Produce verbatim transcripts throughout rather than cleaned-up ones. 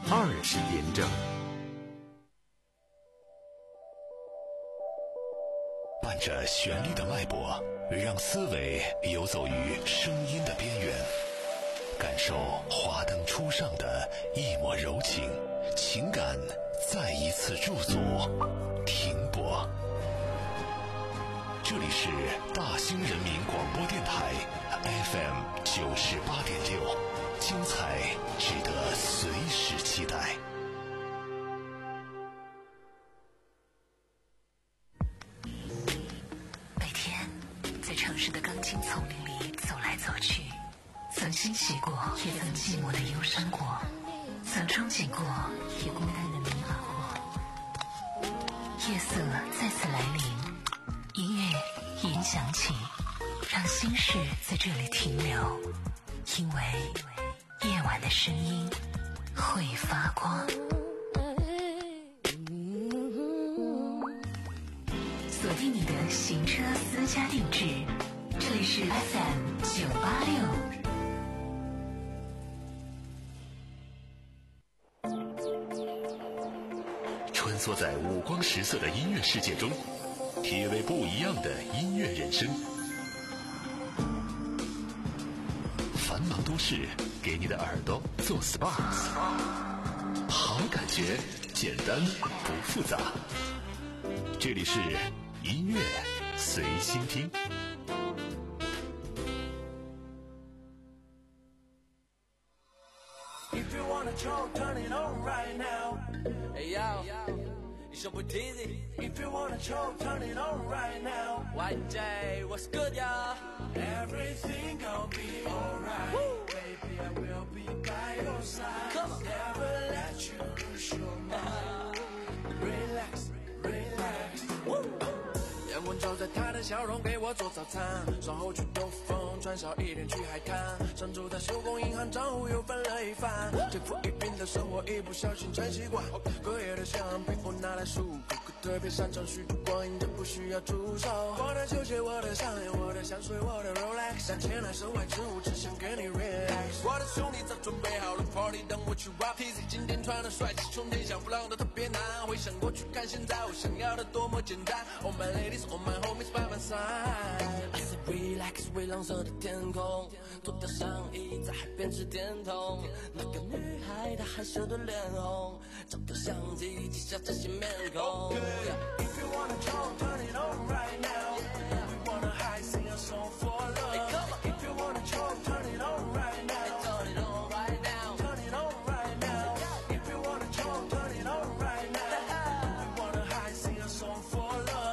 二十点整。 伴着旋律的脉搏，让思维游走于声音的边缘，感受华灯初上的一抹柔情，情感再一次驻足停泊。这里是大兴人民广播电台 F M 九十八点六，精彩值得随时期待。 每天在城市的钢筋丛林里走来走去，曾欣喜过，也曾寂寞的忧伤过，曾憧憬过，也孤单的迷茫过。夜色再次来临，音乐已经响起，让心事在这里停留，因为夜晚的声音会发光。锁定你的行车私家定制，这里是 F M 九八六。 穿梭在五光十色的音乐世界中，体味不一样的音乐人生。繁忙都市，给你的耳朵做 S P A， 好感觉，简单不复杂。这里是音乐随心听。 If you wanna choke, turn it on right now. Hey yo, it's your boy Dizzy. If you wanna choke, turn it on right now. Y J, what's good, y'all? Everything gon' be alright. Baby, I will be by your side. Come on. Never let you lose your mind. Relax, relax. Woo. 阳光照在他的笑容，给我做早餐。稍后去兜风，穿少一点去海滩。上周在手工银行账户又翻了一番。天赋异禀的生活，一不小心成习惯。隔夜的香，皮肤拿来漱口，特别擅长虚度光阴，就不需要助手。我的球鞋，我的项链，我的香水，我的 Rolex， 三千来身外之物，只想跟你 relax。我的兄弟早准备好了 party， 等我去 rap。T Z 今天穿的帅气，冲天下不浪的特别难。回想过去，看现在，我想要的多么简单。Oh my ladies。All my homies by my side. I said relax， 蔚蓝色的天空，脱掉上衣，在海边吃甜筒。那个女孩她害羞的脸红，找到相机，记下这些面孔。 Okay. If you wanna choke, turn it on right now. Yeah. We wanna high, sing a song for love. Hey, come on. If you wanna choke, turn it on right now. Hey, turn it on right now. Turn it on right now. If you wanna choke, turn it on right now. We wanna high, sing a song for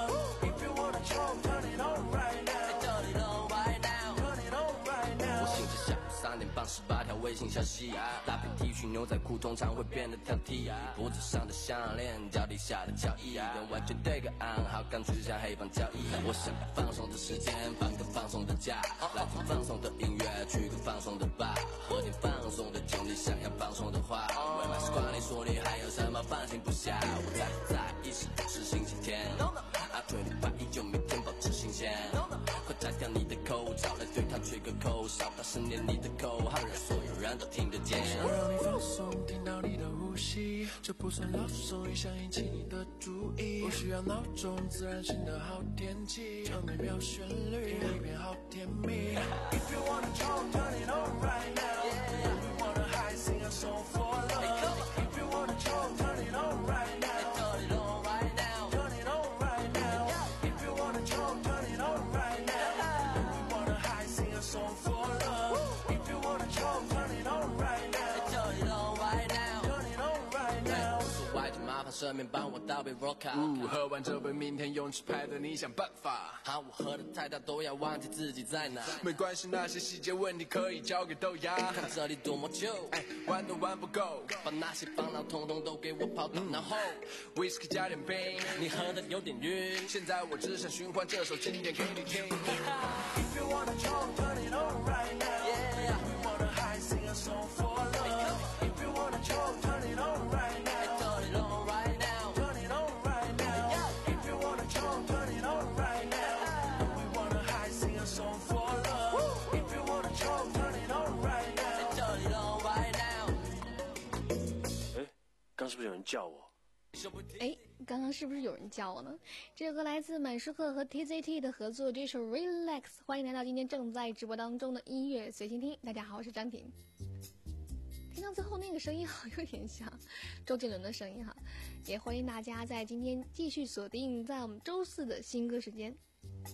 love.Turn it on right now. Turn it on right now. Turn it on right now. 我醒着下午三点半，十八条微信消息，搭配 T 恤牛仔裤通常会变得挑剔，脖子上的项链，脚底下的交易，跟完全对个暗号，干脆像黑帮交易。我想要放松的时间，放个放松的假，来听放松的音乐，去个放松的吧，喝点放松的酒，你想要放松的话，为嘛是管你说你还有什么放心不下？我在不在意是不是星期天？啊，对礼拜一就每天保持新鲜。快摘掉你的口罩，来对它吹个口哨，大声念你的口号，让所有人都听得见。 想让你放松，听到你的呼吸，这不算老手，也想引起你的注意。不需要闹钟，自然醒的好天气，这美妙旋律，听一遍好甜蜜。If you wanna choke, turn it on right now. Yeah. We wanna high, sing a song for love. Hey, If you wanna choke, turn it on right now. Hey, turn it on right now. Turn it on right now. If you wanna choke, turn it on right now. We wanna high, sing a song for love. If you wanna choke, turn it on right now. Hey, turn it on right now. Turn it on right now. 说外就麻烦顺便帮我倒杯 vodka。 呜，喝完这杯，明天泳池派对，你想办法？ 好，我喝的太大，都要忘记自己在哪。 没关系，那些细节问题可以交给豆芽。 看这里多么旧， 哎，玩都玩不够， 把那些烦恼统统都给我抛掉，然后 whisky 加点冰， 你喝的有点晕。 现在我只想循环这首经典给你听。If you wanna choke, turn it on right now. Yeah. We wanna high, sing a song for love. If you wanna choke, turn it on right now. Turn it on right now. Turn it on right now. If you wanna choke, turn it on right now. We wanna high, sing a song for love. If you wanna choke, turn it on right now. Turn it on right now. 哎， 刚是不是有人叫我？ 哎，刚刚是不是有人叫我呢？这首歌来自满舒克和 T Z T 的合作，这首 Relax。欢迎来到今天正在直播当中的音乐随心听。大家好，我是张婷。听到最后那个声音好有点像周杰伦的声音哈，也欢迎大家在今天继续锁定在我们周四的新歌时间。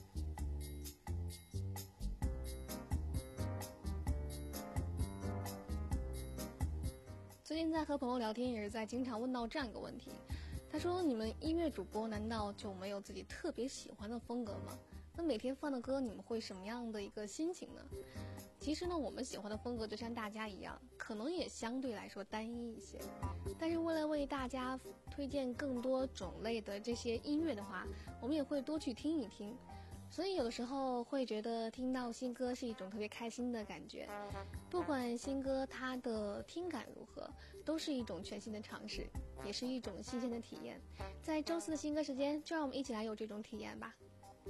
最近在和朋友聊天，也是在经常问到这样一个问题，他说你们音乐主播难道就没有自己特别喜欢的风格吗？那每天放的歌你们会什么样的一个心情呢？其实呢，我们喜欢的风格就像大家一样，可能也相对来说单一一些，但是为了为大家推荐更多种类的这些音乐的话，我们也会多去听一听，所以有的时候会觉得听到新歌是一种特别开心的感觉，不管新歌它的听感如何，都是一种全新的尝试，也是一种新鲜的体验。在周四的新歌时间，就让我们一起来有这种体验吧。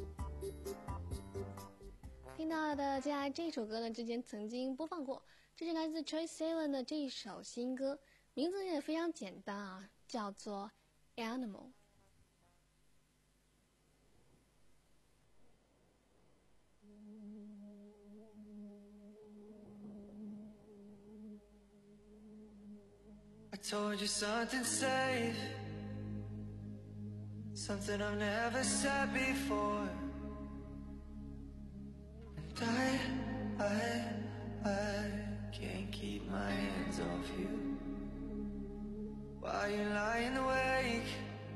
听到的接下来这首歌呢，之前曾经播放过，这是来自 Troye Sivan 的这一首新歌，名字也非常简单啊，叫做 Animal。 I told you something safe, something I've never said before. And I, I, I can't keep my hands off you. While you're lying awake,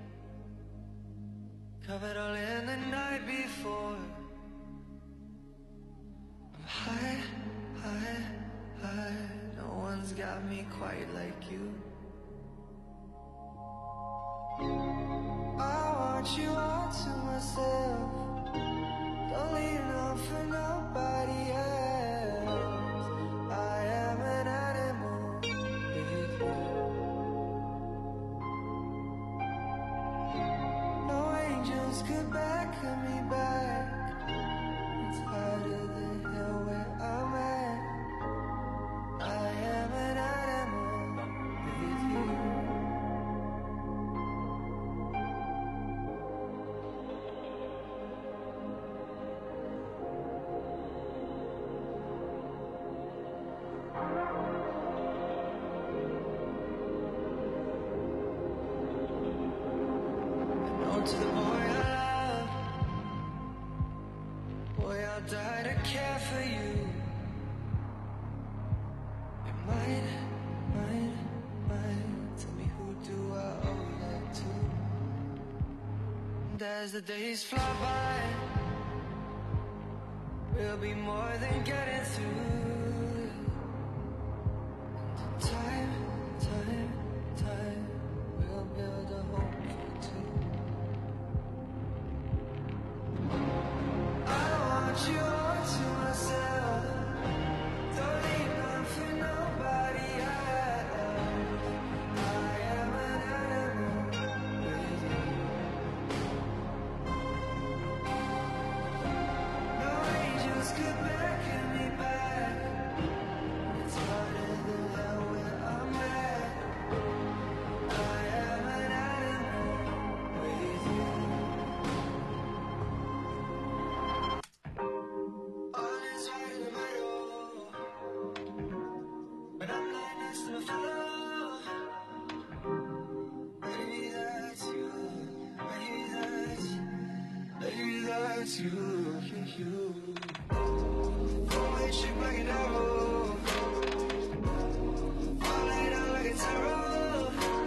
covered all in the night before. I'm high, high, high, no one's got me quite like you. I want you all to myself, don't leave none for nobody else. I am an animal with you. No angels could beckon me back, it's harder than hell where I'm at. I am an animal with you. To the boy I love, boy I'll die to care for you. You're mine, mine, mine. Tell me who do I owe that to? And as the days fly by, we'll be more than getting through. And time, time, time, we'll build a home for two. You all to myself, don't leave none for nobody else. I am an animal with you. No angels could beckon me back, it's harder than hell where I'm at. I am an animal with you. That's you, you, you. Four-way ship like an arrow, all laid out like a tarot.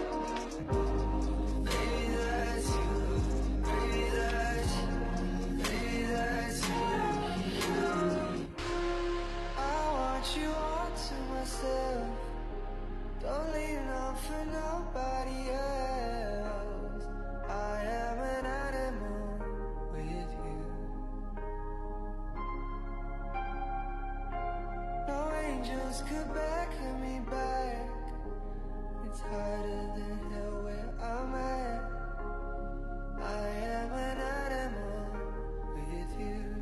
Baby, that's you, baby, that's, baby, that's you, you. I want you all to myself, don't leave none for nobody else. I am an animal with you. No angels could beckon me back, it's harder than hell where I'm at. I am an animal with you.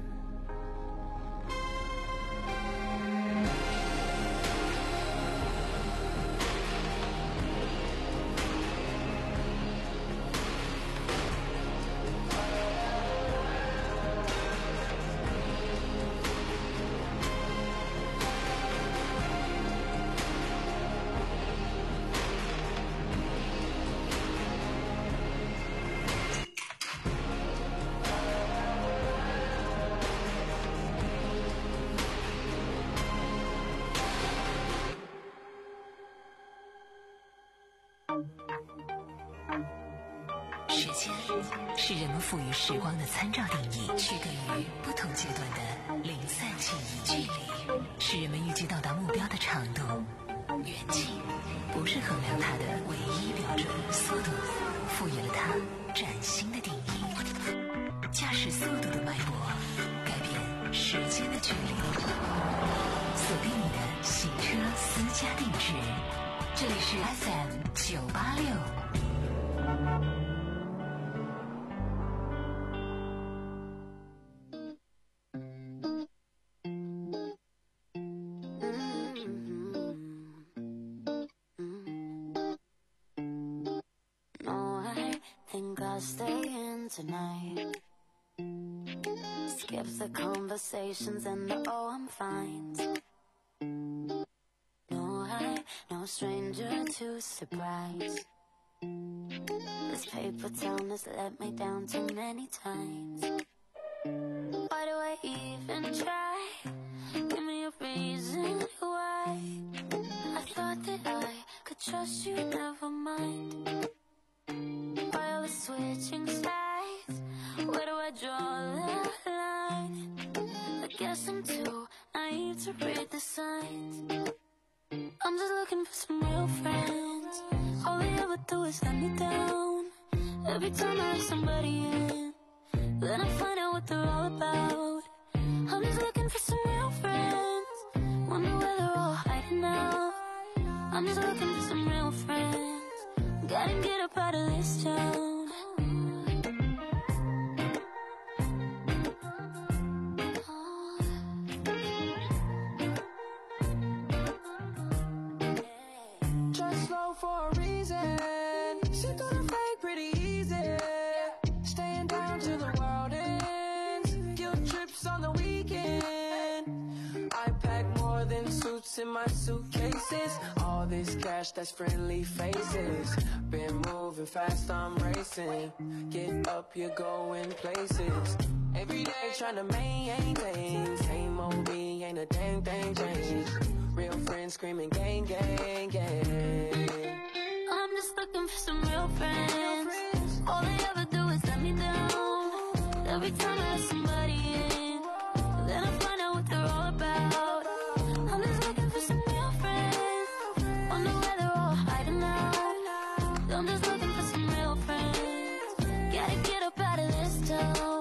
间是人们赋予时光的参照定义，区隔于不同阶段的零散记忆。距离是人们预计到达目标的长度，远近不是衡量它的唯一标准。速度赋予了它崭新的定义，驾驶速度的脉搏改变时间的距离。锁定你的行车私家定制，这里是 F M 九八六。 Tonight skip the conversations and the oh I'm fine. No, I no stranger to surprise. This paper town has let me down too many times. Why do I even try? Give me a reason why. I thought that I could trust you, never mind. Why are we switching sides? Where do I draw the line? I guess I'm too naive to read the signs. I'm just looking for some real friends. All they ever do is let me down. Every time I let somebody in, then I find out what they're all about. I'm just looking for some real friends. Wonder where they're all hiding now. I'm just looking for some real friends. Gotta get up out of this town. Just slow for a reason. Sick of the fake pretty easy. Staying down till the world ends. Guilt trips on the weekend. I pack more than suits in my suitcases. All this cash, that's friendly faces. Been moving fast, I'm racing. Get up, you're going places. Every day trying to maintain. Same old me, ain't a dang thing changed. Real friends screaming gang, gang, gang. I'm just looking for some real friends. All they ever do is let me down. Every time I let somebody in, then I find out what they're all about. I'm just looking for some real friends. Wonder where they're all hiding out. I'm just looking for some real friends. Gotta get up out of this town.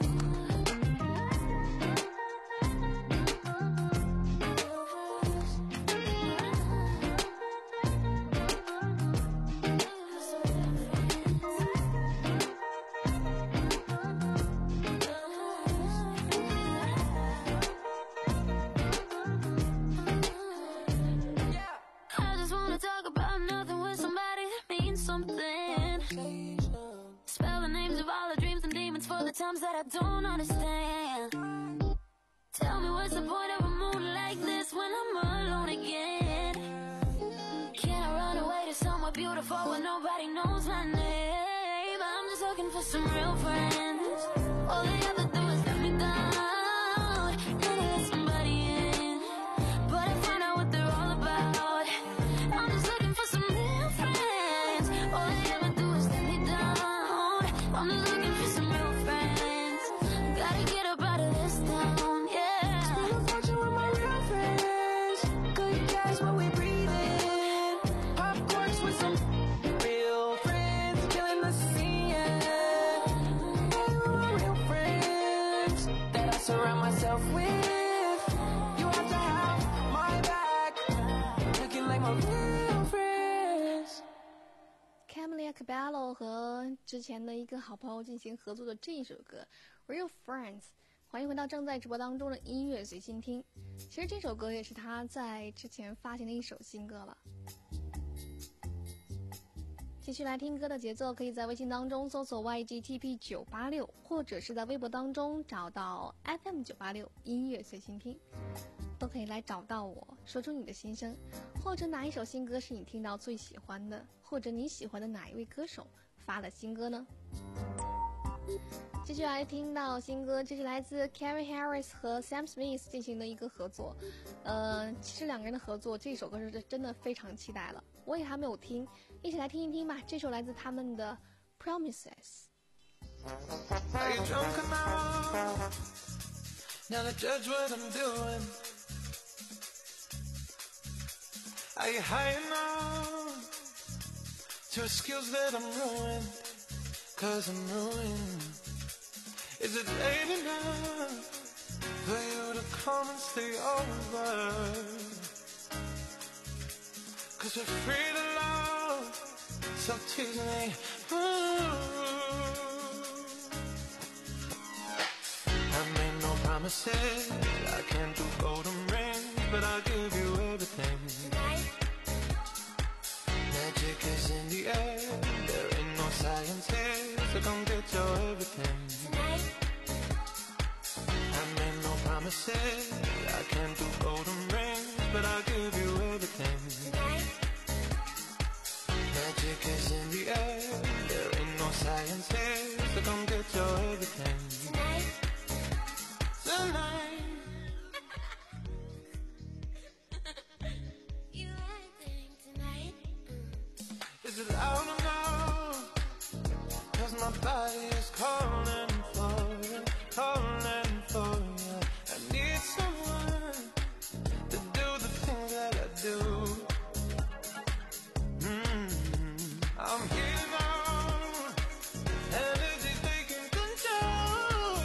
I just wanna talk about nothing with somebody that means something. Spell the names of all the dreams and demons for the times that I don't understand. Tell me what's the point of a moon like this when I'm alone again? Can I run away to somewhere beautiful where nobody knows my name? I'm just looking for some real friends. All they ever do is let me down. Then I let somebody in, but I find out what they're all about. I'm just looking for some real friends. All they ever do is let me down. I'm just looking for some real friends. Gotta get up out of this town, yeah. Spend a fortune with my real friends. Good cash when we breathe in. Popcorns with some real friends. Killing the scene, yeah. Hey, with my real friends that I surround myself with. You have to have my back. Looking like my real friends. Camila Cabello 和之前的一个好朋友进行合作的这一首歌《Real Friends》，欢迎回到正在直播当中的音乐随心听。其实这首歌也是他在之前发行的一首新歌了。继续来听歌的节奏，可以在微信当中搜索 Y G T P 九八六，或者是在微博当中找到 F M 九八六音乐随心听，都可以来找到我，说出你的心声，或者哪一首新歌是你听到最喜欢的，或者你喜欢的哪一位歌手发了新歌呢？继续来听到新歌，这是来自 Calvin Harris 和 Sam Smith 进行的一个合作。呃，其实两个人的合作，这首歌是真的非常期待了，我也还没有听，一起来听一听吧。这首来自他们的 Promises. Are you drunk enough now to judge what I'm doing? Are you high enough to excuse that I'm ruined? Cause I'm ruined. Is it late enough for you to come and stay over? Cause we're free to love, so tease me. Ooh. I made no promises, I can't do golden rings, but I'll give you everything. Magic is in the air, there ain't no science here, so come get your everything. I made no promises, I can't do golden rings, but I'll give you everything. Magic is in the air, there ain't no science here, so come get your everything. Tonight. You acting tonight. Is it loud enough? Cause my body is calling for you, calling for you. I need someone to do the things that I do. Mm-hmm. I'm here now, energy's taking control.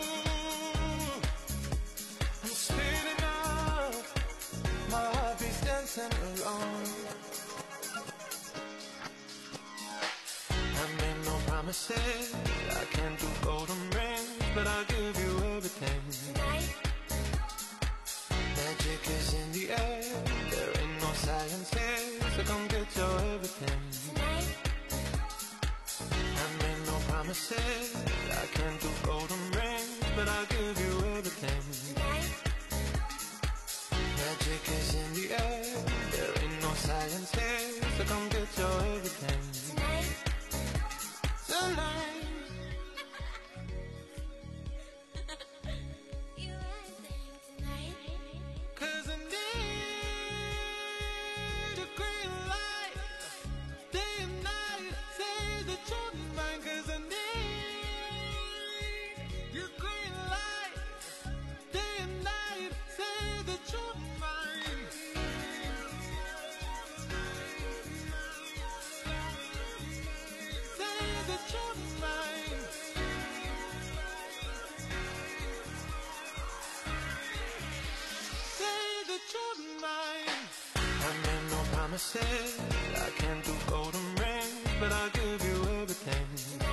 I'm speeding up, my heart beats dancing alone. I made no promises, I can't do golden rings, but I'll give you everything. Magic is in the air, there ain't no science here, so come get your everything. I made no promises, I can't do golden rings, but I'll give you everything. Magic is in the air, there ain't no science here, so come get your everything. Tonight. You acting tonight. Cause I need a green light, day and night, say that you're mine. Cause I need your green light, day and night, say that you're mine. Say that you're mine. Say that you're mine. I made no promises, I can't do golden rings, but I'll give you everything.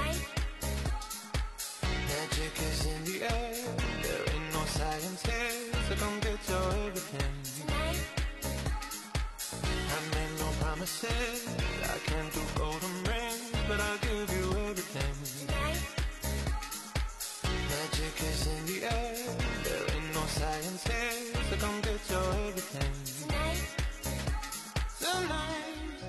Magic is in the air, there ain't no science here, so come get your everything. I made no promises, I can't do golden rings, but I'll give you everything. Magic is in the air, there ain't no science here, so come get your everything. Tonight.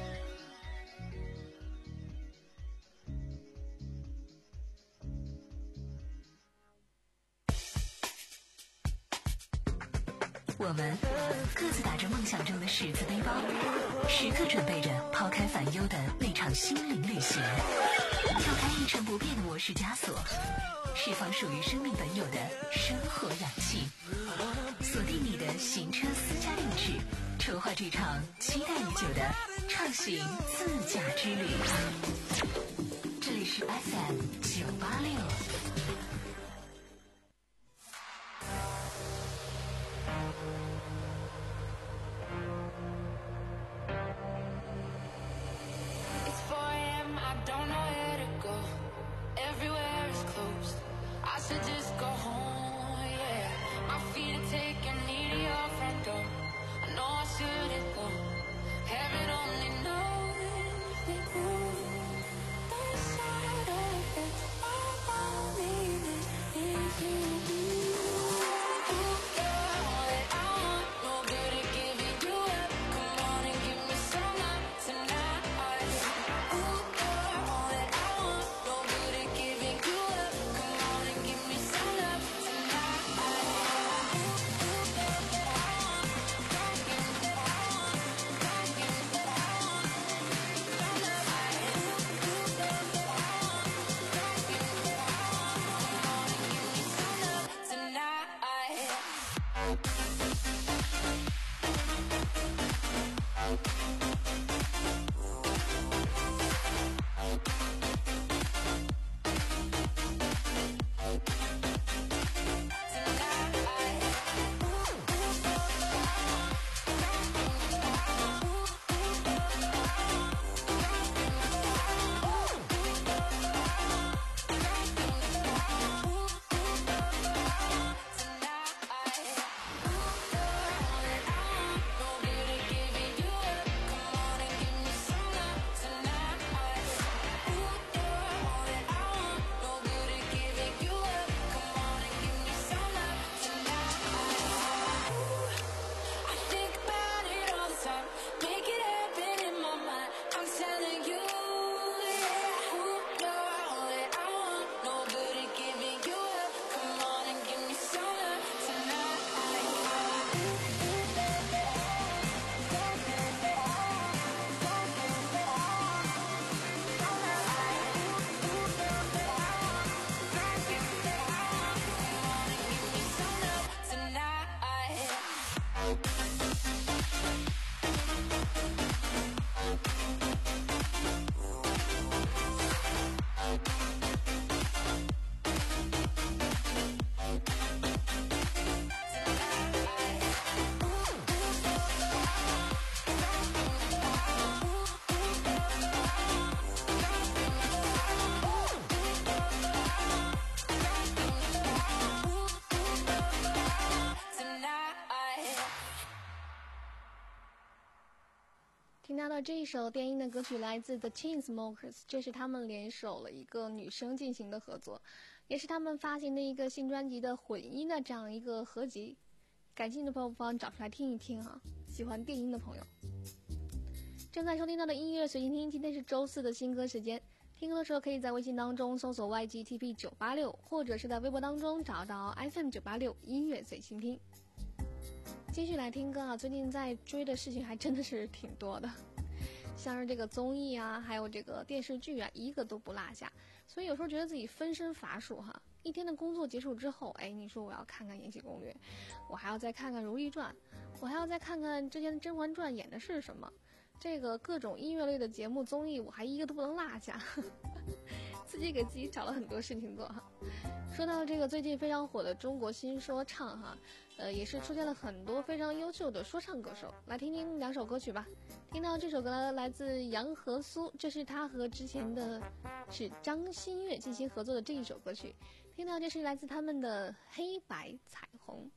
我们各自打着梦想中的十字背包，时刻准备着抛开烦忧的那场心灵旅行，跳开一成不变的模式枷锁，释放属于生命本有的生活氧气，锁定你的行车私家定制，筹划这场期待已久的畅行自驾之旅。这里是 F M 九八六。 Heaven only knows that we're both the side of it. All I need is 听到的这一首电音的歌曲来自 The Chainsmokers， 这是他们联手了一个女生进行的合作，也是他们发行的一个新专辑的混音的这样一个合集。感兴趣的朋友不妨找出来听一听哈，喜欢电音的朋友。正在收听到的音乐随心听，今天是周四的新歌时间。听歌的时候可以在微信当中搜索 Y G T P 九八六， 或者是在微博当中找到 F M 九八六 音乐随心听。继续来听歌啊，最近在追的事情还真的是挺多的，像是这个综艺啊，还有这个电视剧啊，一个都不落下。所以有时候觉得自己分身乏术哈。一天的工作结束之后，哎，你说我要看看《延禧攻略》，我还要再看看《如懿传》，我还要再看看之前的《甄嬛传》演的是什么。这个各种音乐类的节目综艺，我还一个都不能落下，自己给自己找了很多事情做哈。说到这个最近非常火的中国新说唱哈，呃，也是出现了很多非常优秀的说唱歌手。来听听两首歌曲吧。听到这首歌来自杨和苏，这是他和之前的是张馨月进行合作的这一首歌曲。听到这是来自他们的黑白彩虹。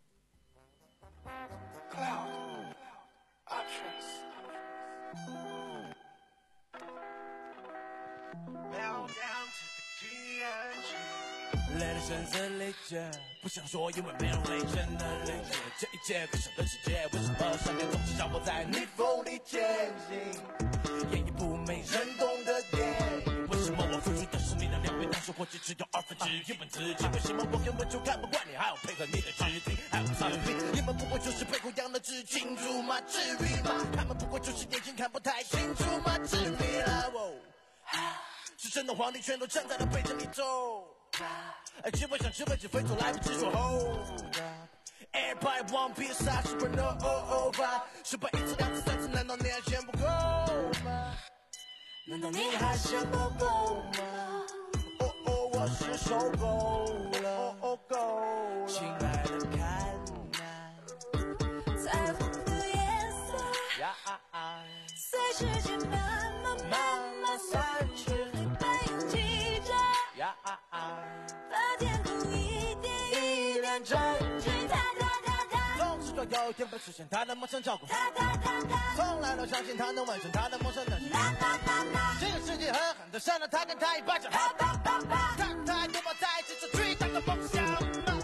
来了声嘶力竭，不想说，因为没人会真的理解这一切可笑的世界。为什么上天总是让我在逆风里前行，演一部没人懂的电影？为什么我付出的是你的两倍，但是或许只有二分之一文字己？为什么我根本就看不惯你，还要配合你的肢体，还有自闭？你们不过就是被豢养的只清楚吗？至于吗？他们不过就是眼睛看不太清楚吗？至于了，哦，是真的皇帝全都站在了背着你走。哎，只会想吃会只飞走，来不及说 Hold up Everybody want peace, I supernova 失败一次两次三次，难道你还嫌不够吗？难道你还嫌不够吗？哦哦，我是受够了，哦哦够了。亲爱的，看那彩虹的颜色， 呀啊啊， 随时间慢慢慢慢散去，背影记着呀啊啊， 把天空一点一点整齐，哒哒哒哒， 总是说有一天会实现他的梦想照顾， 哒哒哒哒， 从来都相信他能完成他的梦想，但是哒哒哒哒， 这个世界狠狠地扇了他跟他一巴掌， 啪啪啪啪， 看他有没有在一起做最大的梦想吗？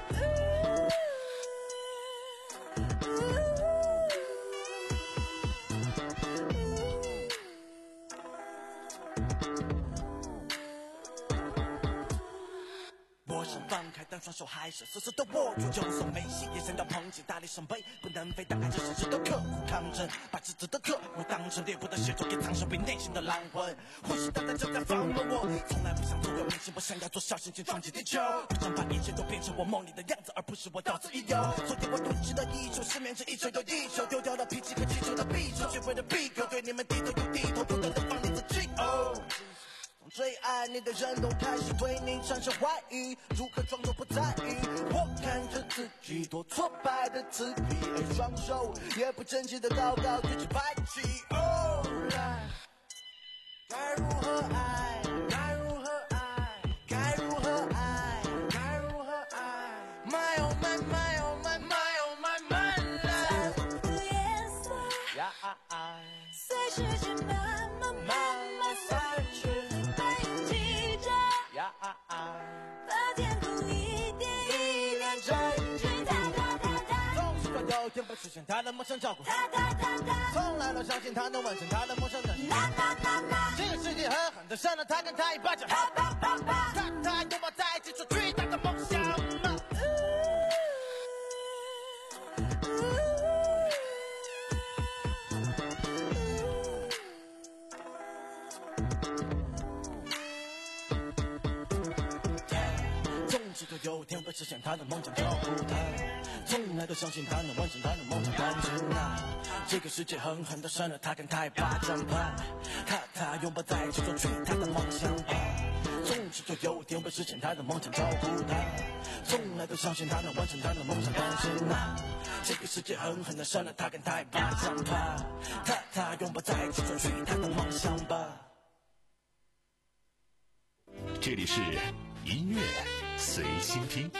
我想放开，但双手还是死死地握住，就算没戏也想要捧起大力神杯，不能飞，但还是时时都刻苦抗争，把自己的刻苦当成猎捕的协助，给藏身被内心的狼魂，呼吸大胆正在放了我，从来不想做个明星，我想要做小行星撞击地球，我想把一切都变成我梦里的样子，而不是我到此一游，所以我独自的一球，失眠着一球又一球，丢掉了脾气和气球的匕首，学会了闭口对你们低头又低头，不断地放你自己哦。最爱你的人都开始对你产生怀疑，如何装作不在意？我看着自己多挫败的自闭，而双手也不争气的高高举起白旗。哦，来，该如何爱？该如何爱？该如何爱？该如何爱 ？My oh my my oh my my oh my my life。 彩虹的颜色， 呀啊啊， 随时间慢慢慢慢散去。 呀啊啊！ 把天空一点一点整齐，哒哒哒哒， 总是说有一天会实现他的梦想照顾， 哒哒哒哒， 从来都相信他能完成他的梦想，但是哒哒哒哒， 这个世界狠狠地扇了他跟他一巴掌， 啪啪啪啪， 看他有没有在一起做最大的梦想吗？总是对有天会实现他的梦想，照顾他，从来都相信他能完成他的梦想。但是那这个世界狠狠地扇了他，跟他一巴掌吧，他他拥抱在执着追他的梦想吧，总是就有天会实现他的梦想，照顾他，从来都相信他能完成他的梦想。但是那这个世界狠狠地扇了他，跟他一巴掌吧，他他拥抱在执着追他的梦想吧。 这里是音乐随心听。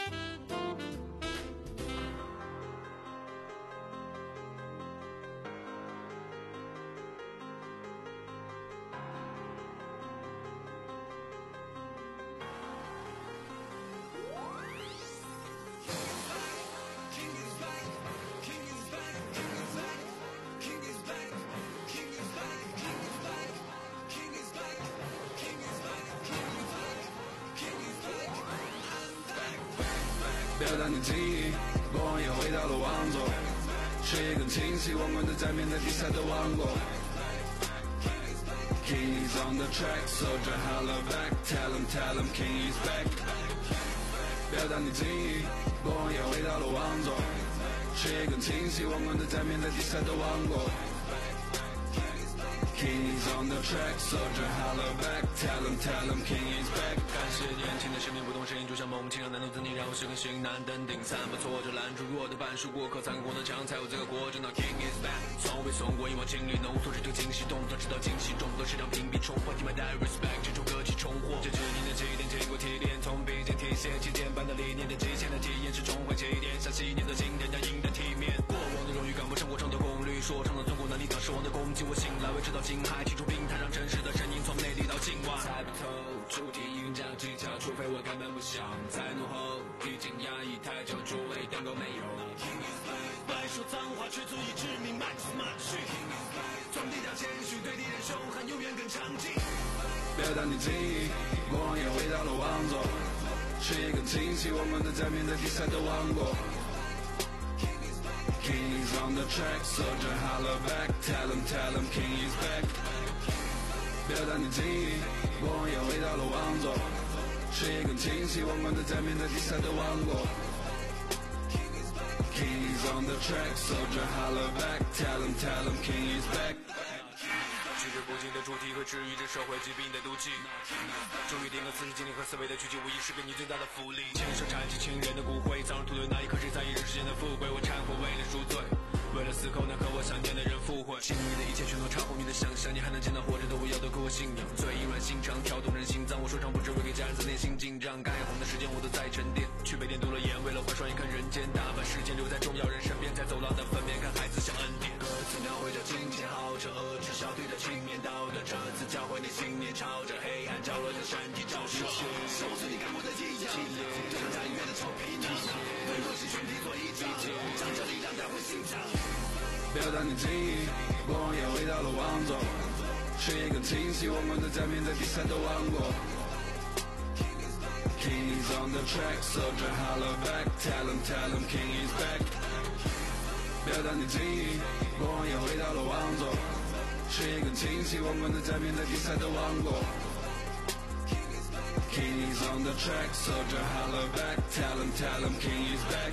表达你记忆，过往也回到了王座，视野更清晰，我们的在面对比赛的王国。King is on the track, soldier holler back, tell him, tell him, King is back。表达你记忆，过往也回到了王座，视野更清晰，我们的在面对比赛的王国。King is on the track, soldier holler back, tell him, tell him, King is back。 感谢年轻的生命不动声音，就像梦情让难懂自你，让我是个寻难登顶，三步挫折拦住弱的半数过客，残酷的强才有这个活着。那 King is back， 从未送过一往情侣浓缩这种惊喜，动作直到惊喜，众多市场屏蔽冲破 ，Give my dad respect， 这首歌曲重获。这几年的起点经过提炼，从笔尖体现起点般的理念的极限的体验是重回起点，像昔年的经典，要赢得体面。过往的荣誉赶不上过程的功率，说唱的尊古难抵挡失望的攻击。我醒来未知道惊骇，提出平台让真实的声音从内地到境外。猜不透主题韵脚技巧，除非我根本不想再怒吼，已经压抑太久，诸位灯够没有。白说脏话却足以致命，满词满句，从低调谦虚，对敌人凶悍，永远更长进。 表达你记忆，过往也回到了王座，视野更清晰，我们的在面对比赛的王国。King is on the track, soldier holler back, tell him, tell him, King is back。表达你记忆，过往也回到了王座，视野更清晰，我们的在面对比赛的王国。King is on the track, soldier holler back, tell him, tell him, King is back。 拒之不尽的主题和治愈这社会疾病的毒气，注意点个词是精灵和思维的聚集，无疑是给你最大的福利。亲手铲起亲人的骨灰，藏入土堆那一刻，谁在意人世间的富贵？我忏悔，为了赎罪，为了死口那和我想念的人复会。心里的一切全都超乎你的想象，你还能见到活着的我，要的可我信仰。最软心肠，跳动人心脏。我说唱不只为给家人在内心紧张，该红的时间我都在沉淀。去北电读了研，为了换双眼看人间，大把时间留在重要人身边，在走廊的坟面看孩子像恩典。歌词描绘着金钱豪车，遏制小队的青面道德，这次教会你信念，朝着黑暗角落将身体照射。手随你干过的一样，对抗家里面的臭皮囊，对弱势群体做一仗，将这力量带回心脏。 表达你记忆，过往也回到了王座，视野更清晰，我们的在面对比赛的王国。King is on the track, soldier holler back, tell him, tell him, King is back。表达你记忆，过往也回到了王座，视野更清晰，我们的在面对比赛的王国。King is on the track, soldier holler back, tell him, tell him, King is back。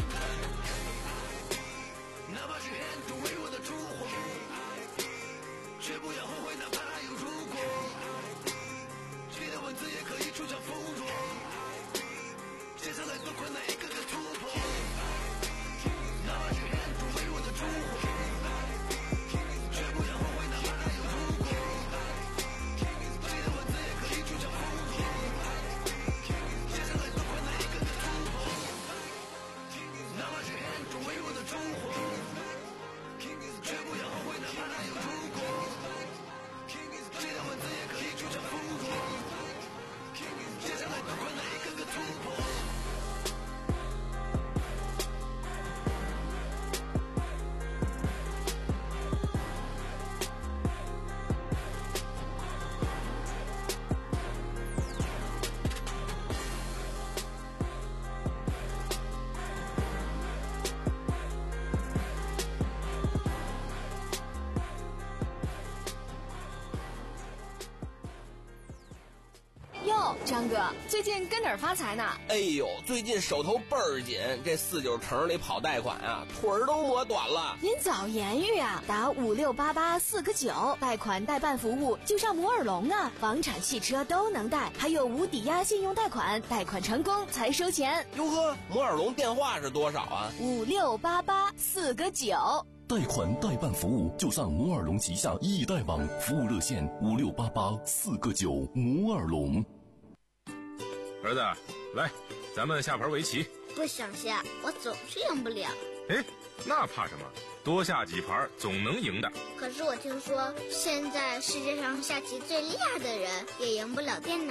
哪怕是黑暗中为我的烛火，却不要后悔，哪怕有如果。谁的文字也可以出鞘俘虏，接下来多困难一个个突破。哪怕是黑暗中为我的烛火，却不要后悔，哪怕有如果。谁的文字也可以出鞘俘虏，接下来多困难一个个突破。哪怕哟，张哥，最近跟哪儿发财呢？ 哎呦，最近手头倍儿紧，这四九城里跑贷款啊，腿儿都磨短了。 您早言语啊，打五六八八四个九，贷款代办服务就上摩尔龙啊，房产、汽车都能贷，还有无抵押信用贷款，贷款成功才收钱。 哟呵，摩尔龙电话是多少啊？ 五六八八四个九。 贷款代办服务就上摩尔龙旗下易贷网，服务热线五六八八四个九。摩尔龙。 儿子，来，咱们下盘围棋。 不想下，我总是赢不了。 哎，那怕什么？多下几盘总能赢的。 可是我听说，现在世界上下棋最厉害的人也赢不了电脑。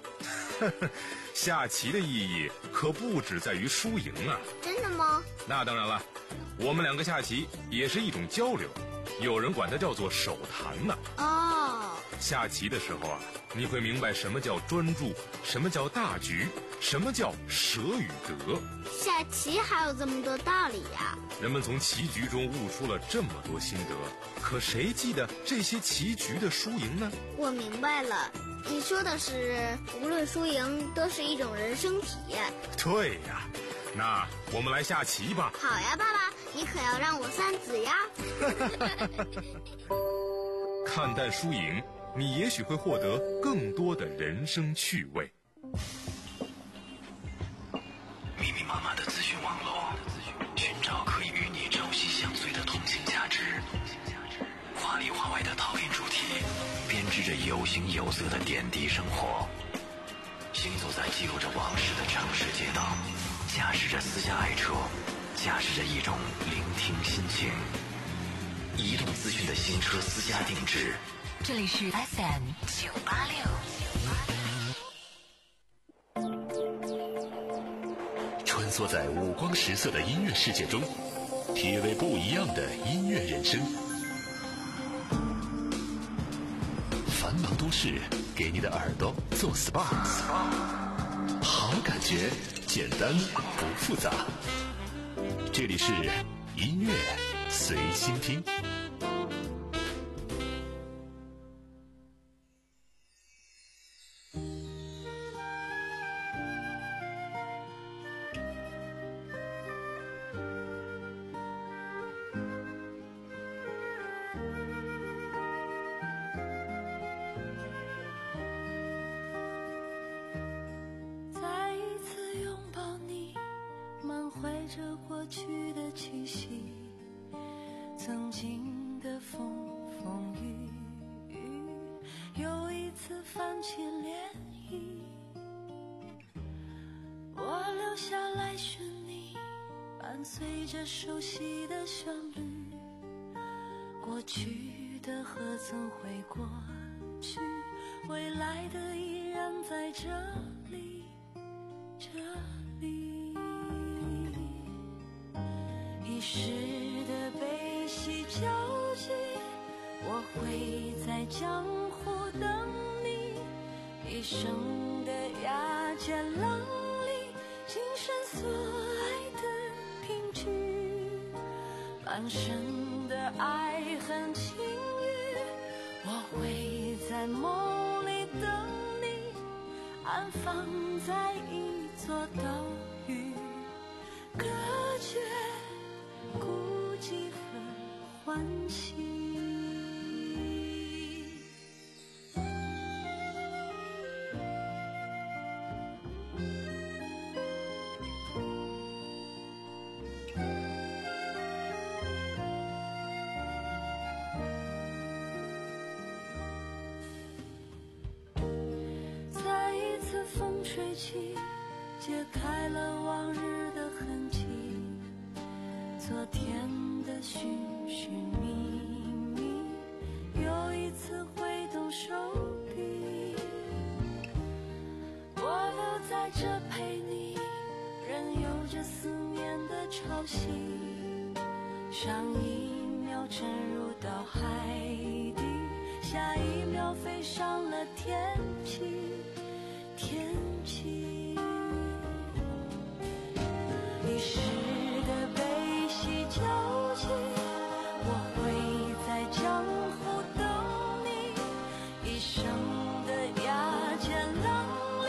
下棋的意义可不只在于输赢啊！ 真的吗？ 那当然了，我们两个下棋也是一种交流，有人管它叫做手谈呢。 哦， 下棋的时候啊，你会明白什么叫专注，什么叫大局，什么叫舍与得。 下棋还有这么多道理呀！ 人们从棋局中悟出了这么多心得，可谁记得这些棋局的输赢呢？ 我明白了，你说的是无论输赢都是一种人生体验。 对呀，那我们来下棋吧。 好呀，爸爸，你可要让我三子呀。 看淡输赢，你也许会获得更多的人生趣味。 密密麻麻的资讯网络，寻找可以与你朝夕相随的同性价值，华里华外的讨论主题，编织着有形有色的点滴生活。行走在记录着往事的城市街道，驾驶着私家爱车，驾驶着一种聆听心情。移动资讯的新车私家定制， 这里是 F M 九八六。 穿梭在五光十色的音乐世界中，体味不一样的音乐人生。繁忙都市给你的耳朵做 S P A， 好感觉，简单不复杂。这里是音乐随心听。 曾经的风风雨雨，又一次泛起涟漪。我留下来寻你，伴随着熟悉的旋律。过去的何曾会过去，未来的依然在这里，这里。一时的悲喜交集，我会在江湖等你。一生的崖尖浪里，今生所爱的凭据，半生的爱恨情欲，我会在梦里等你，安放在一座岛屿，隔绝孤寂和欢喜。再一次风吹起，揭开了往日的痕迹，昨天的寻寻觅觅，又一次挥动手臂。我留在这陪你，任由着思念的潮汐，上一秒沉入到海底，下一秒飞上了天际，天际。一时的悲喜交集，我会在江湖等你，一生的崖尖浪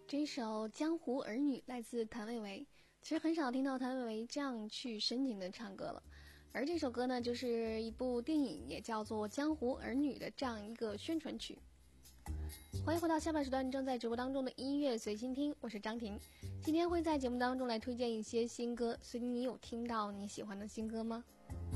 这一首《江湖儿女》来自谭维维。其实很少听到谭维维这样去深情的唱歌了，而这首歌呢，就是一部电影也叫做《江湖儿女》的这样一个宣传曲。欢迎回到下半时段正在直播当中的音乐随心听，我是张婷。今天会在节目当中来推荐一些新歌，所以你有听到你喜欢的新歌吗？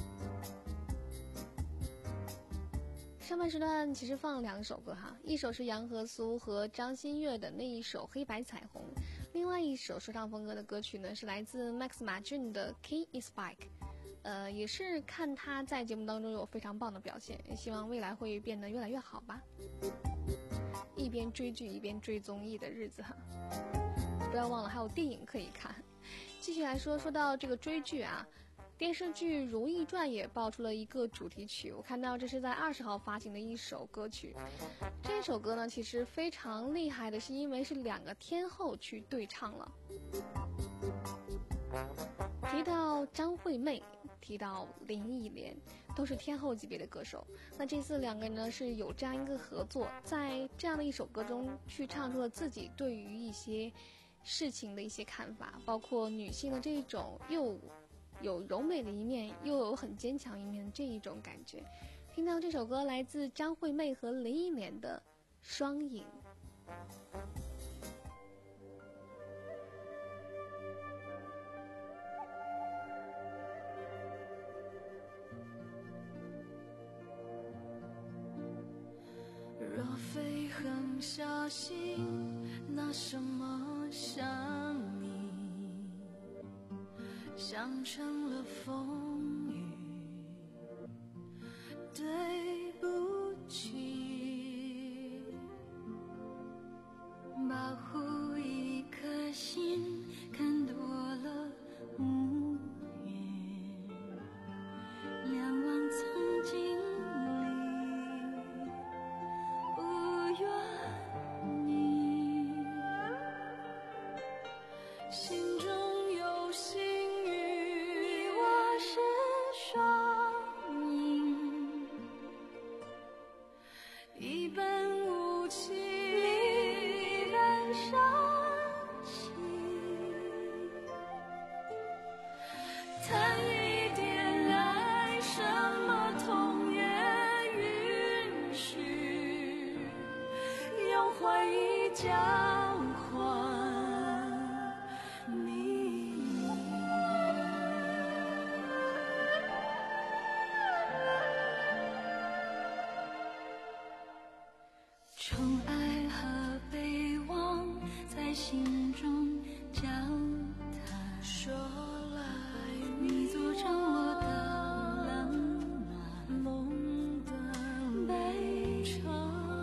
上半时段其实放了两首歌哈，一首是杨和苏和张馨月的那一首《黑白彩虹》，另外一首说唱风格的歌曲呢是来自 Max 马俊的《Key is Back》。呃，也是看他在节目当中有非常棒的表现，也希望未来会变得越来越好吧。一边追剧一边追综艺的日子哈，不要忘了还有电影可以看。继续来说，说到这个追剧啊，电视剧《如懿传》也爆出了一个主题曲，我看到这是在二十号发行的一首歌曲。这首歌呢，其实非常厉害的是因为是两个天后去对唱了。提到张惠妹，提到林忆莲，都是天后级别的歌手。那这次两个人呢是有这样一个合作，在这样的一首歌中去唱出了自己对于一些事情的一些看法，包括女性的这种又有柔美的一面，又有很坚强一面的这一种感觉。听到这首歌来自张惠妹和林忆莲的《双影》。 若非狠下心，拿什么想你？想成了风雨，对不起。保护一颗心，看多了无言，仰望曾经心中有幸运，我是双影，一半无情，一半伤心，谈一点爱，什么痛也允许，用怀疑交换心中交谈，说来你组成我的浪漫梦的悲怆，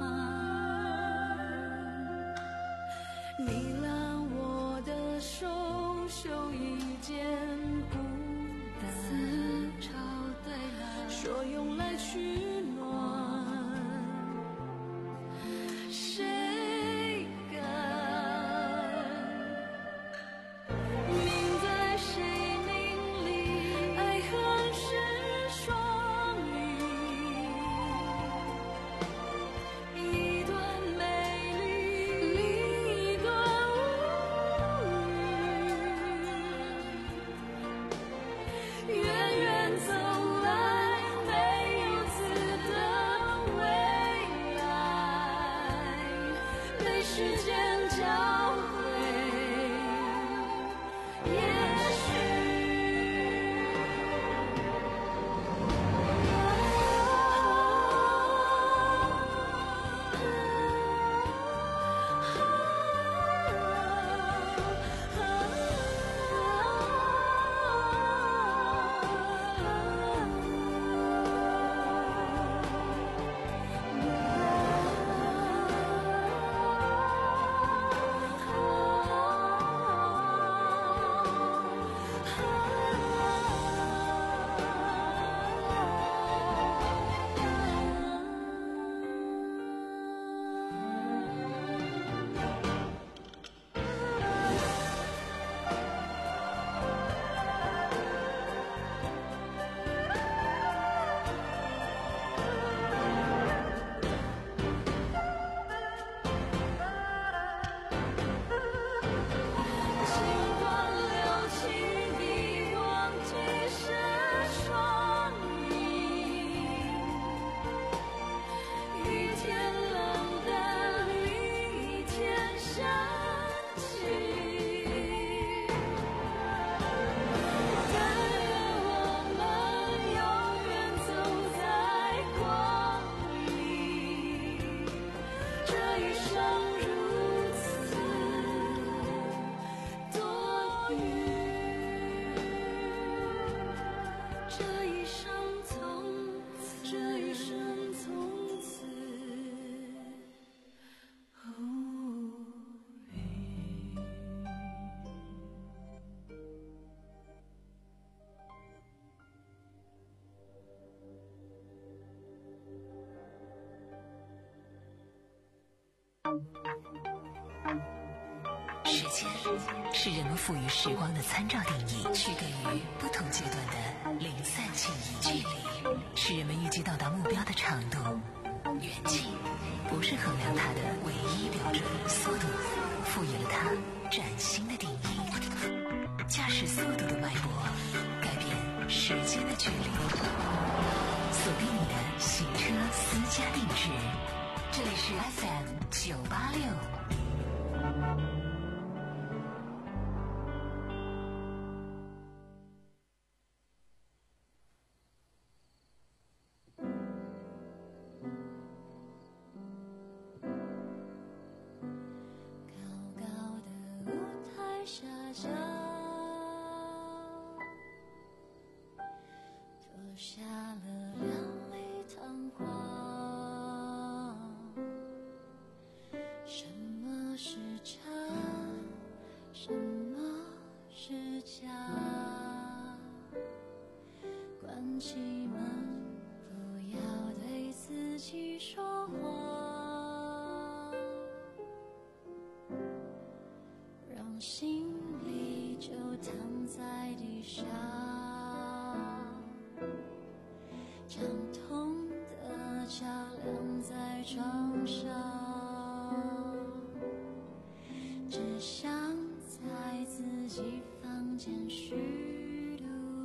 你拉我的手，袖一件孤单，思潮带来，说用来取暖，谁时间交汇，也许间是人们赋予时光的参照定义，区隔于不同阶段的零散情谊。距离是人们预计到达目标的长度，远近不是衡量它的唯一标准。速度赋予了它崭新的定义，驾驶速度的脉搏改变时间的距离。锁定你的行车私家定制，这里是 F M 九八六。 下了两枚糖花，什么是真，什么是假？关起门，不要对自己说谎，让心里就躺在地上。伤痛的桥梁在床上，只想在自己房间虚度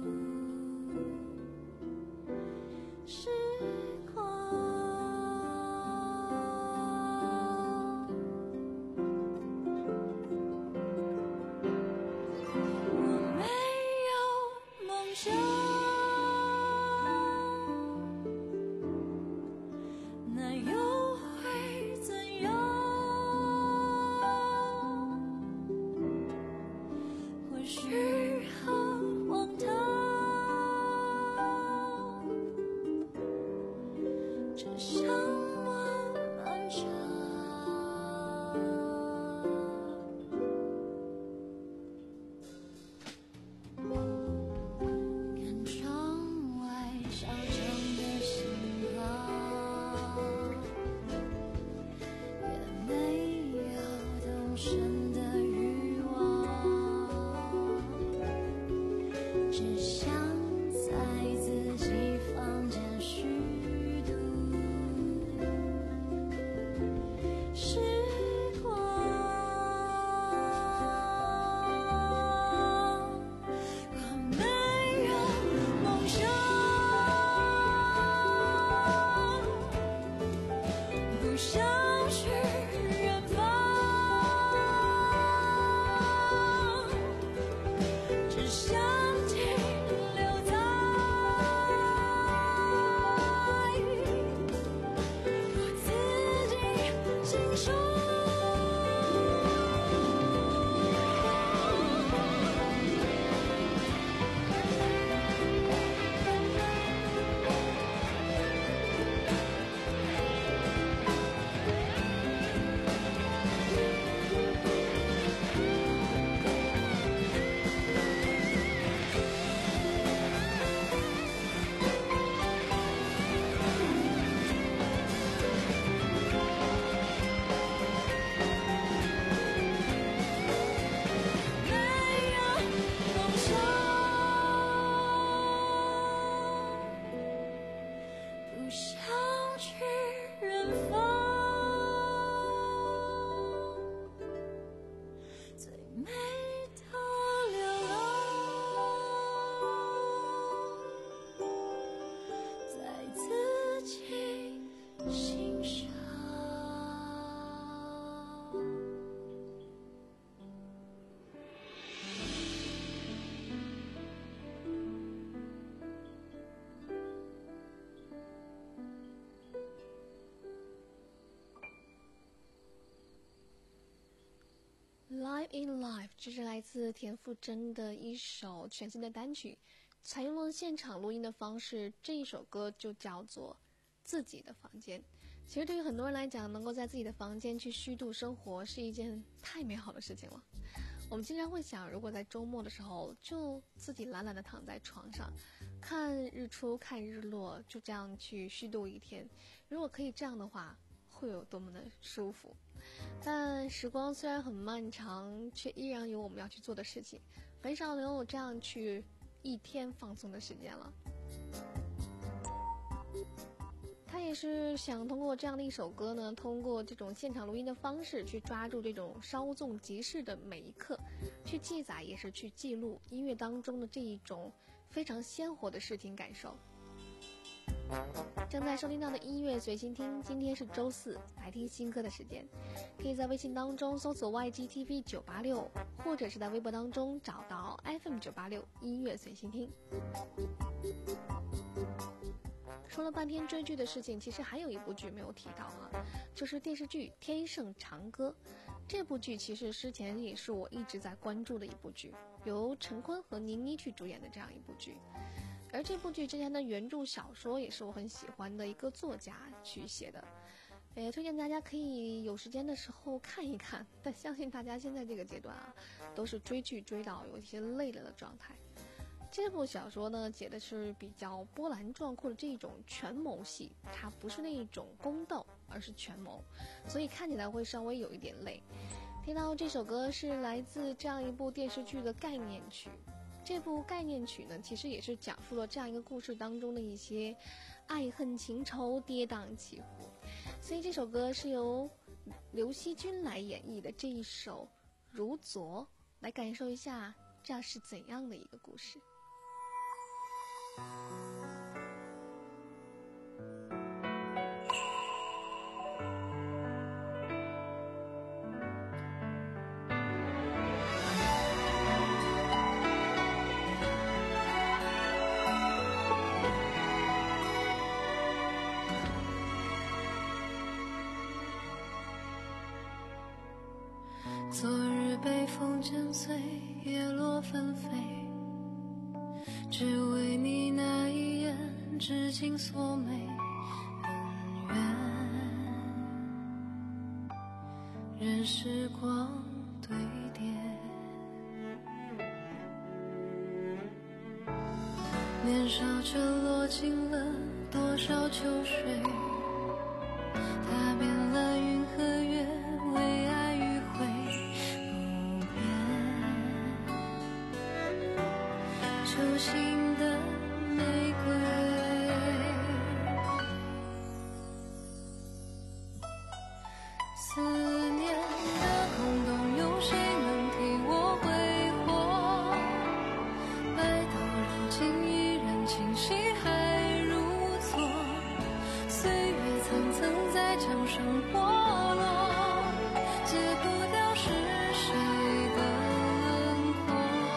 时光。我没有梦想， Live in Life， 这是来自田馥甄的一首全新的单曲，采用了现场录音的方式。这一首歌就叫做《自己的房间》。其实对于很多人来讲，能够在自己的房间去虚度生活是一件太美好的事情了。我们经常会想，如果在周末的时候就自己懒懒地躺在床上，看日出看日落，就这样去虚度一天。如果可以这样的话， 会有多么的舒服。但时光虽然很漫长，却依然有我们要去做的事情，很少能有这样去一天放松的时间了。他也是想通过这样的一首歌呢，通过这种现场录音的方式去抓住这种稍纵即逝的每一刻，去记载也是去记录音乐当中的这一种非常鲜活的视听感受。正在收听到的音乐随心听，今天是周四，来听新歌的时间。可以在微信当中搜索 Y G T V 九八六，或者是在微博当中找到 F M 九八六音乐随心听。说了半天追剧的事情，其实还有一部剧没有提到啊，就是电视剧《天盛长歌》。这部剧其实之前也是我一直在关注的一部剧，由陈坤和倪妮去主演的这样一部剧。而这部剧之前的原著小说也是我很喜欢的一个作家去写的，也推荐大家可以有时间的时候看一看。但相信大家现在这个阶段啊，都是追剧追到有一些累了的状态。这部小说呢，写的是比较波澜壮阔的这种权谋戏，它不是那一种宫斗，而是权谋，所以看起来会稍微有一点累。听到这首歌是来自这样一部电视剧的概念曲，这部概念曲呢，其实也是讲述了这样一个故事当中的一些爱恨情仇跌宕起伏，所以这首歌是由刘惜君来演绎的这一首《如昨》，来感受一下这是怎样的一个故事。 昨日北风剪碎，叶落纷飞，只为你那一眼至今锁眉。恩怨任时光堆叠，年少沉落进了多少秋水，踏遍了云和月，为爱迂回不变，手心的玫瑰，思念的空洞，有谁能替我挥霍？白头如今依然清晰，还如昨，岁月层层在江上剥落，戒不掉是谁的轮廓。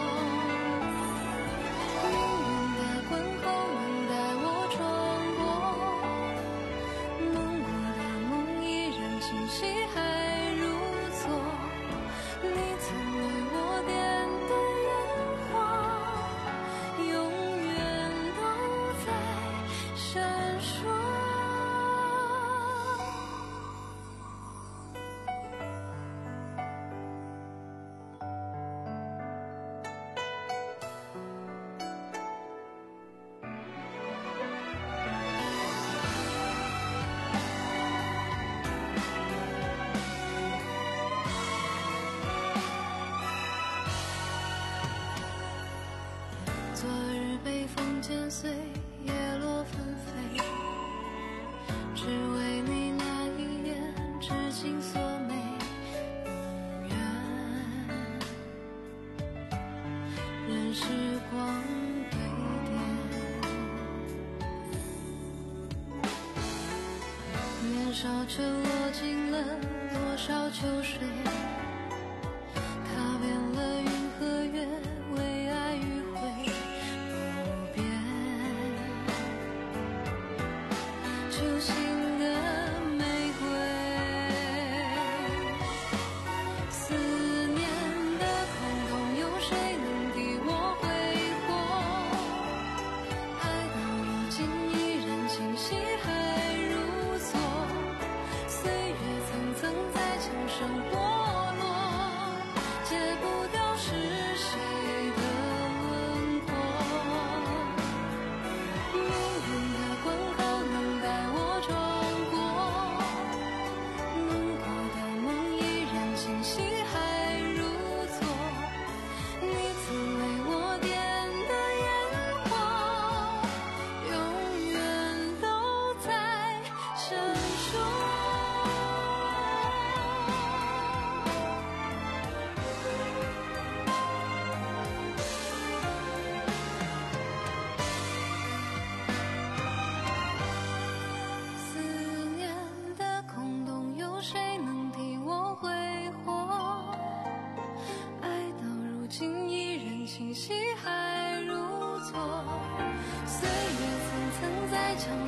命运的关口能带我穿过，梦过的梦依然清晰，还如昨。你曾为我点的烟花，永远都在闪烁。昨日北风剪碎，叶落纷飞，只为你那一眼至今锁眉。恩怨任时光堆叠，年少沉落进了多少秋水，踏遍了云和月，为爱迂回不变，手心的玫瑰，思念的空洞，有谁能替我挥霍？爱到如今依然清晰，还如昨，岁月层层在墙上剥落，戒不掉是谁的轮廓。命运的关口能带我穿过，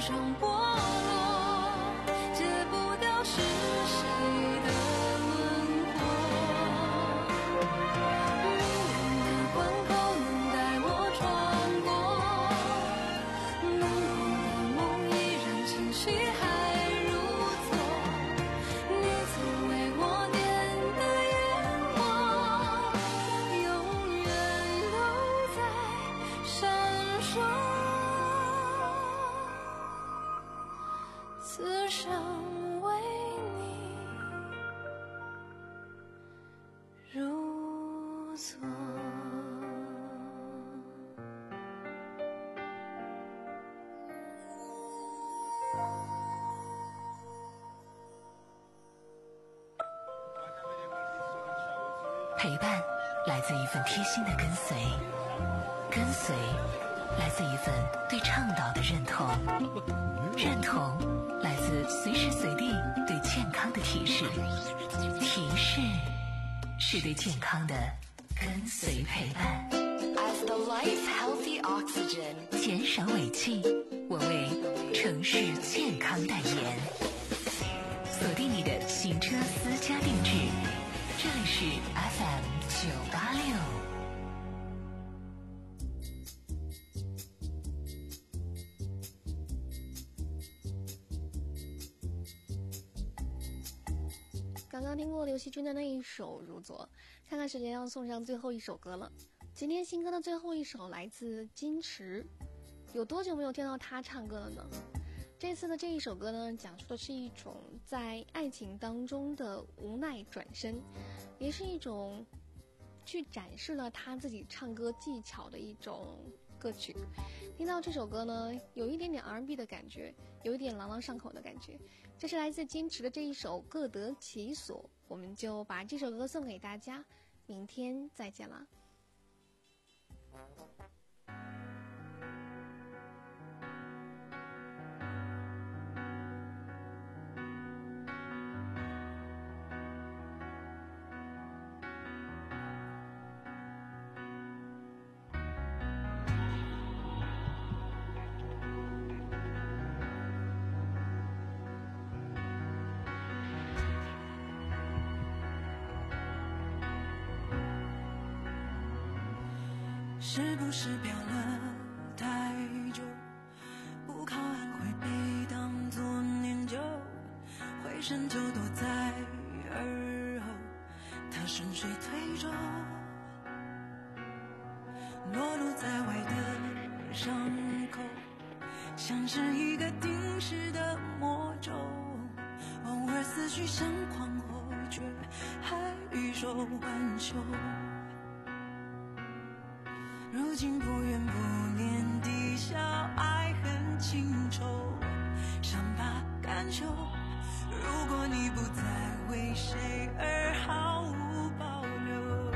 上剥落，戒不掉是谁的轮廓。迷人的关口能带我穿过，浓浓的梦依然清晰还如昨。你曾为我点的烟火，永远都在闪烁。此生为你如昨。 陪伴来自一份贴心的跟随，跟随来自一份对倡导的认同，认同来自随时随地对健康的提示，提示是对健康的跟随陪伴。 As the life healthy oxygen， 减少尾气，我为城市健康代言。锁定你的行车私家定制，这里是 F M 九八六。 刚刚听过刘惜君的那一首《如昨》，看看时间要送上最后一首歌了。今天新歌的最后一首来自金池，有多久没有听到他唱歌了呢？这次的这一首歌呢，讲述的是一种在爱情当中的无奈转身，也是一种去展示了他自己唱歌技巧的一种歌曲。听到这首歌呢，有一点点 R and B 的感觉，有一点朗朗上口的感觉。这是来自金池的这一首《各得其所》，我们就把这首歌送给大家，明天再见啦。 是不是表了太久，不靠岸会被当作念旧，回身就躲在耳后，他顺水推舟，裸露在外的伤口，像是一个定时的魔咒，偶尔思绪像狂火，却还欲说还休。如今不怨不念地笑，爱恨情仇，伤疤感受。如果你不再为谁而毫无保留，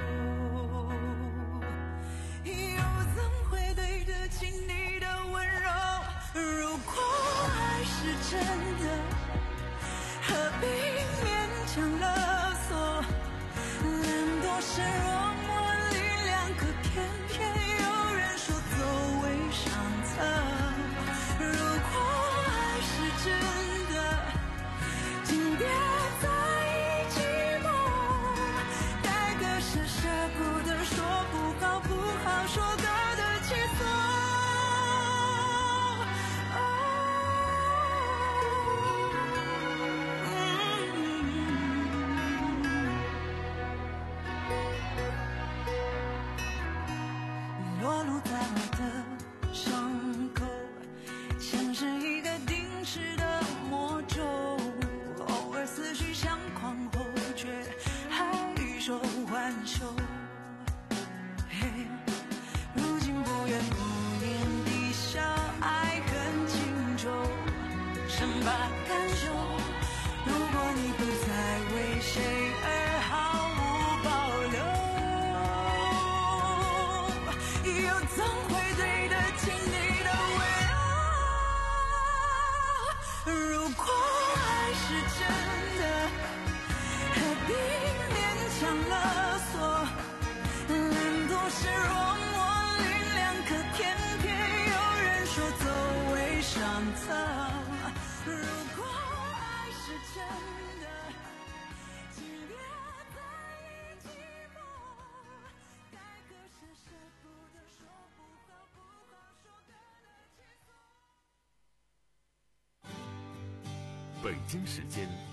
又怎会对得起你的温柔？如果爱是真的，何必勉强勒索？难躲是若模棱两可，偏偏有人说走为上策。如果爱是真的，请别在意寂寞，该割舍舍不得，说不好不好说，各得其所。哦嗯真的，请别在意寂寞，该割舍舍不得，说不好不好说的那气索。 北京时间